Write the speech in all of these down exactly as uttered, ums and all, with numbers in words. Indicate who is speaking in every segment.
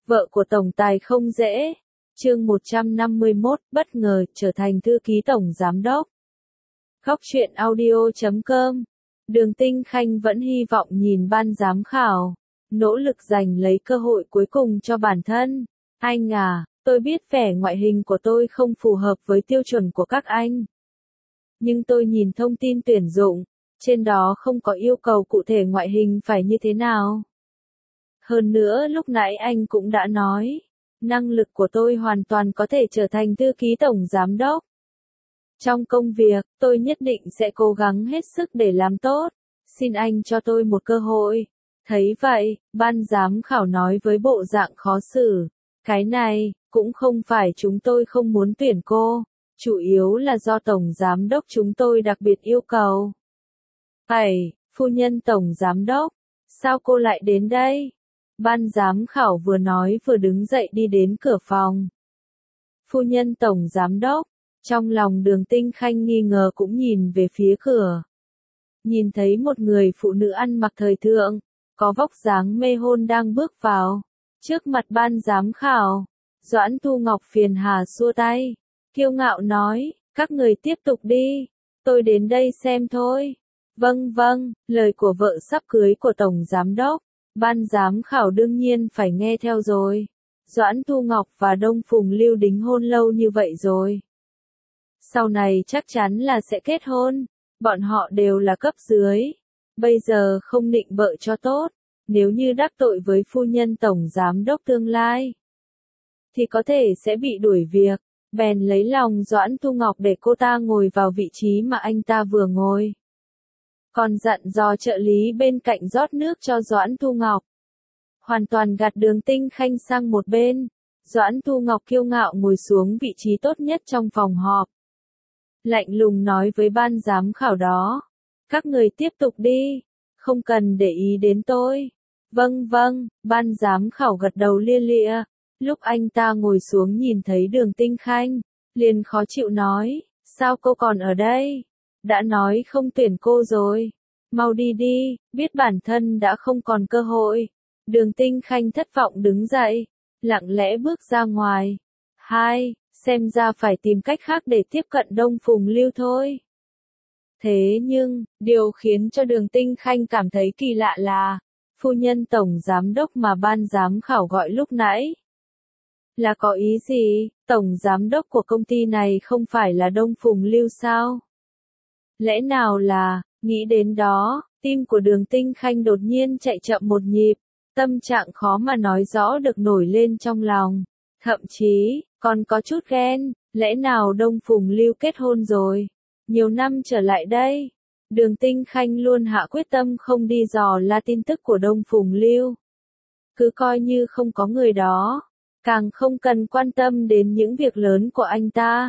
Speaker 1: Vợ của tổng tài không dễ. Chương một trăm năm mươi mốt, bất ngờ trở thành thư ký tổng giám đốc. Góc truyện audio chấm com. Đường Tinh Khanh vẫn hy vọng nhìn ban giám khảo, nỗ lực giành lấy cơ hội cuối cùng cho bản thân. Anh à, tôi biết vẻ ngoại hình của tôi không phù hợp với tiêu chuẩn của các anh. Nhưng tôi nhìn thông tin tuyển dụng, trên đó không có yêu cầu cụ thể ngoại hình phải như thế nào. Hơn nữa lúc nãy anh cũng đã nói, năng lực của tôi hoàn toàn có thể trở thành thư ký tổng giám đốc. Trong công việc, tôi nhất định sẽ cố gắng hết sức để làm tốt. Xin anh cho tôi một cơ hội. Thấy vậy, ban giám khảo nói với bộ dạng khó xử. Cái này, cũng không phải chúng tôi không muốn tuyển cô. Chủ yếu là do tổng giám đốc chúng tôi đặc biệt yêu cầu. Vậy, phu nhân tổng giám đốc, sao cô lại đến đây? Ban giám khảo vừa nói vừa đứng dậy đi đến cửa phòng. Phu nhân tổng giám đốc, trong lòng Đường Tinh Khanh nghi ngờ cũng nhìn về phía cửa. Nhìn thấy một người phụ nữ ăn mặc thời thượng, có vóc dáng mê hôn đang bước vào. Trước mặt ban giám khảo, Doãn Thu Ngọc phiền hà xua tay, kiêu ngạo nói, các người tiếp tục đi, tôi đến đây xem thôi. Vâng vâng, lời của vợ sắp cưới của tổng giám đốc, ban giám khảo đương nhiên phải nghe theo rồi. Doãn Thu Ngọc và Đông Phùng Lưu đính hôn lâu như vậy rồi. Sau này chắc chắn là sẽ kết hôn, bọn họ đều là cấp dưới. Bây giờ không nịnh bợ cho tốt, nếu như đắc tội với phu nhân tổng giám đốc tương lai, thì có thể sẽ bị đuổi việc. Bèn lấy lòng Doãn Thu Ngọc để cô ta ngồi vào vị trí mà anh ta vừa ngồi. Còn dặn dò trợ lý bên cạnh rót nước cho Doãn Thu Ngọc. Hoàn toàn gạt Đường Tinh Khanh sang một bên. Doãn Thu Ngọc kiêu ngạo ngồi xuống vị trí tốt nhất trong phòng họp. Lạnh lùng nói với ban giám khảo đó. Các người tiếp tục đi, không cần để ý đến tôi. Vâng vâng, ban giám khảo gật đầu lia lịa. Lúc anh ta ngồi xuống nhìn thấy Đường Tinh Khanh, liền khó chịu nói, sao cô còn ở đây? Đã nói không tuyển cô rồi. Mau đi đi, biết bản thân đã không còn cơ hội. Đường Tinh Khanh thất vọng đứng dậy, lặng lẽ bước ra ngoài. Hai, xem ra phải tìm cách khác để tiếp cận Đông Phùng Lưu thôi. Thế nhưng, điều khiến cho Đường Tinh Khanh cảm thấy kỳ lạ là, phu nhân tổng giám đốc mà ban giám khảo gọi lúc nãy. Là có ý gì, tổng giám đốc của công ty này không phải là Đông Phùng Lưu sao? Lẽ nào là, nghĩ đến đó, tim của Đường Tinh Khanh đột nhiên chạy chậm một nhịp, tâm trạng khó mà nói rõ được nổi lên trong lòng. Thậm chí, còn có chút ghen, lẽ nào Đông Phùng Lưu kết hôn rồi? Nhiều năm trở lại đây, Đường Tinh Khanh luôn hạ quyết tâm không đi dò la tin tức của Đông Phùng Lưu. Cứ coi như không có người đó, càng không cần quan tâm đến những việc lớn của anh ta.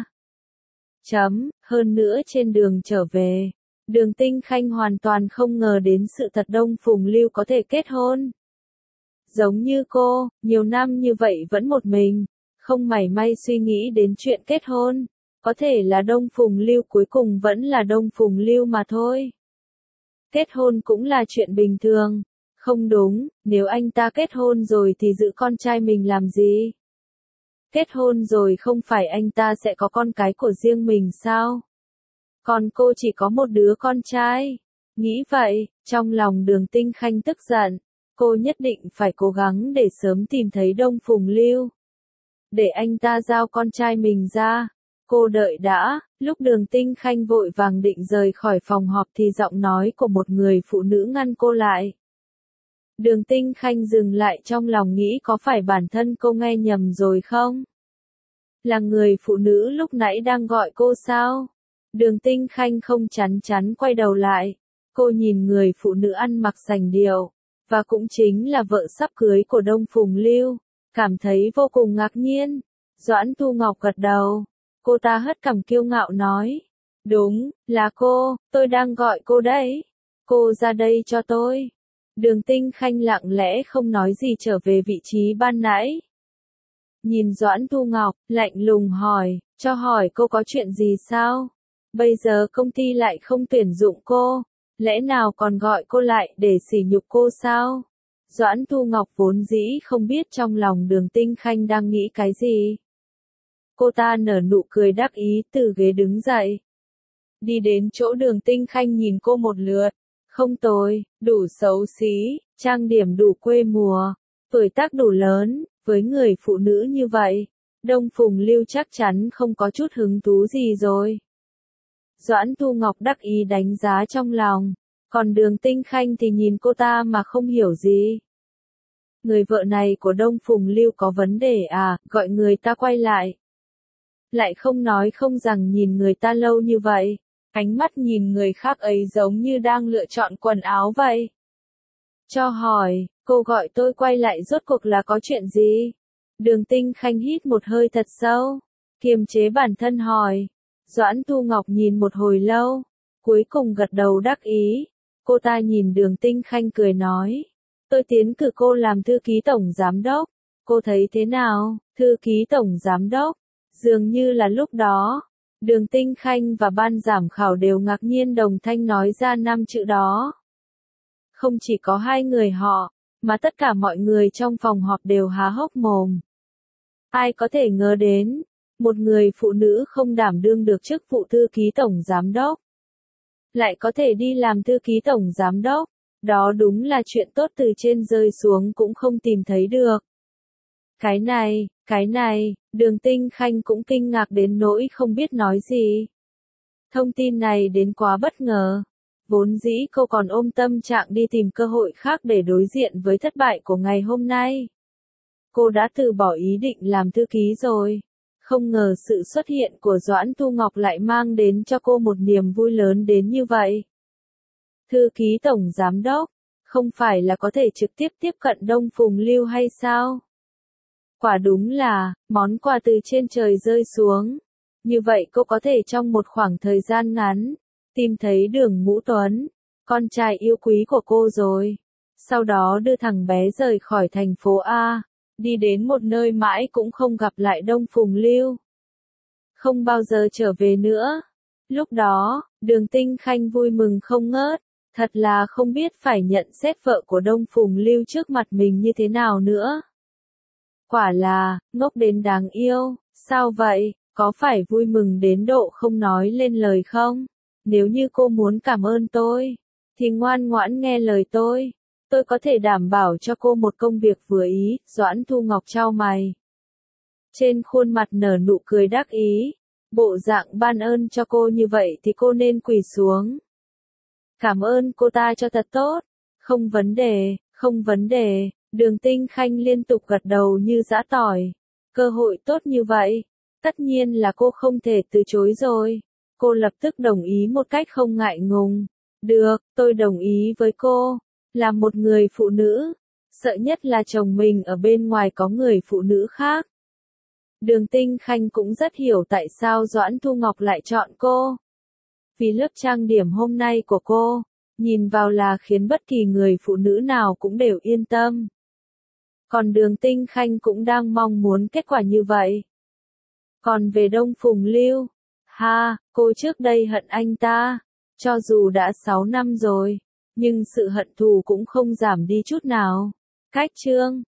Speaker 1: Chấm, hơn nữa trên đường trở về, Đường Tinh Khanh hoàn toàn không ngờ đến sự thật Đông Phùng Lưu có thể kết hôn. Giống như cô, nhiều năm như vậy vẫn một mình, không mảy may suy nghĩ đến chuyện kết hôn. Có thể là Đông Phùng Lưu cuối cùng vẫn là Đông Phùng Lưu mà thôi. Kết hôn cũng là chuyện bình thường. Không đúng, nếu anh ta kết hôn rồi thì giữ con trai mình làm gì? Kết hôn rồi không phải anh ta sẽ có con cái của riêng mình sao? Còn cô chỉ có một đứa con trai. Nghĩ vậy, trong lòng Đường Tinh Khanh tức giận. Cô nhất định phải cố gắng để sớm tìm thấy Đông Phùng Lưu. Để anh ta giao con trai mình ra. Cô đợi đã, lúc Đường Tinh Khanh vội vàng định rời khỏi phòng họp thì giọng nói của một người phụ nữ ngăn cô lại. Đường Tinh Khanh dừng lại trong lòng nghĩ có phải bản thân cô nghe nhầm rồi không? Là người phụ nữ lúc nãy đang gọi cô sao? Đường Tinh Khanh không chắn chắn quay đầu lại. Cô nhìn người phụ nữ ăn mặc sành điệu, và cũng chính là vợ sắp cưới của Đông Phùng Lưu, cảm thấy vô cùng ngạc nhiên. Doãn Thu Ngọc gật đầu. Cô ta hất cằm kiêu ngạo nói. Đúng, là cô, tôi đang gọi cô đấy. Cô ra đây cho tôi. Đường Tinh Khanh lặng lẽ không nói gì trở về vị trí ban nãy. Nhìn Doãn Thu Ngọc, lạnh lùng hỏi, cho hỏi cô có chuyện gì sao? Bây giờ công ty lại không tuyển dụng cô, lẽ nào còn gọi cô lại để sỉ nhục cô sao? Doãn Thu Ngọc vốn dĩ không biết trong lòng Đường Tinh Khanh đang nghĩ cái gì. Cô ta nở nụ cười đắc ý từ ghế đứng dậy. Đi đến chỗ Đường Tinh Khanh nhìn cô một lượt. Không tồi, đủ xấu xí, trang điểm đủ quê mùa, tuổi tác đủ lớn, với người phụ nữ như vậy, Đông Phùng Lưu chắc chắn không có chút hứng thú gì rồi. Doãn Thu Ngọc đắc ý đánh giá trong lòng, còn Đường Tinh Khanh thì nhìn cô ta mà không hiểu gì. Người vợ này của Đông Phùng Lưu có vấn đề à, gọi người ta quay lại. Lại không nói không rằng nhìn người ta lâu như vậy, ánh mắt nhìn người khác ấy giống như đang lựa chọn quần áo vậy. Cho hỏi, cô gọi tôi quay lại rốt cuộc là có chuyện gì? Đường Tinh Khanh hít một hơi thật sâu, kiềm chế bản thân hỏi. Doãn Thu Ngọc nhìn một hồi lâu, cuối cùng gật đầu đắc ý. Cô ta nhìn Đường Tinh Khanh cười nói. Tôi tiến cử cô làm thư ký tổng giám đốc. Cô thấy thế nào, thư ký tổng giám đốc? Dường như là lúc đó, Đường Tinh Khanh và ban giám khảo đều ngạc nhiên đồng thanh nói ra năm chữ đó. Không chỉ có hai người họ, mà tất cả mọi người trong phòng họp đều há hốc mồm. Ai có thể ngờ đến, một người phụ nữ không đảm đương được chức vụ thư ký tổng giám đốc, lại có thể đi làm thư ký tổng giám đốc, đó đúng là chuyện tốt từ trên rơi xuống cũng không tìm thấy được. Cái này, cái này, Đường Tinh Khanh cũng kinh ngạc đến nỗi không biết nói gì. Thông tin này đến quá bất ngờ. Vốn dĩ cô còn ôm tâm trạng đi tìm cơ hội khác để đối diện với thất bại của ngày hôm nay. Cô đã từ bỏ ý định làm thư ký rồi. Không ngờ sự xuất hiện của Doãn Thu Ngọc lại mang đến cho cô một niềm vui lớn đến như vậy. Thư ký tổng giám đốc, không phải là có thể trực tiếp tiếp cận Đông Phùng Lưu hay sao? Quả đúng là, món quà từ trên trời rơi xuống. Như vậy cô có thể trong một khoảng thời gian ngắn, tìm thấy Đường Ngũ Tuấn, con trai yêu quý của cô rồi. Sau đó đưa thằng bé rời khỏi thành phố A, đi đến một nơi mãi cũng không gặp lại Đông Phùng Lưu. Không bao giờ trở về nữa. Lúc đó, Đường Tinh Khanh vui mừng không ngớt, thật là không biết phải nhận xét vợ của Đông Phùng Lưu trước mặt mình như thế nào nữa. Quả là, ngốc đến đáng yêu, sao vậy, có phải vui mừng đến độ không nói lên lời không? Nếu như cô muốn cảm ơn tôi, thì ngoan ngoãn nghe lời tôi. Tôi có thể đảm bảo cho cô một công việc vừa ý. Doãn Thu Ngọc chau mày. Trên khuôn mặt nở nụ cười đắc ý. Bộ dạng ban ơn cho cô như vậy thì cô nên quỳ xuống. Cảm ơn cô ta cho thật tốt. Không vấn đề, không vấn đề. Đường Tinh Khanh liên tục gật đầu như giã tỏi. Cơ hội tốt như vậy, tất nhiên là cô không thể từ chối rồi. Cô lập tức đồng ý một cách không ngại ngùng. Được, tôi đồng ý với cô. Là một người phụ nữ, sợ nhất là chồng mình ở bên ngoài có người phụ nữ khác. Đường Tinh Khanh cũng rất hiểu tại sao Doãn Thu Ngọc lại chọn cô. Vì lớp trang điểm hôm nay của cô, nhìn vào là khiến bất kỳ người phụ nữ nào cũng đều yên tâm. Còn Đường Tinh Khanh cũng đang mong muốn kết quả như vậy. Còn về Đông Phùng Lưu, ha, cô trước đây hận anh ta, cho dù đã sáu năm rồi, nhưng sự hận thù cũng không giảm đi chút nào. Cách chương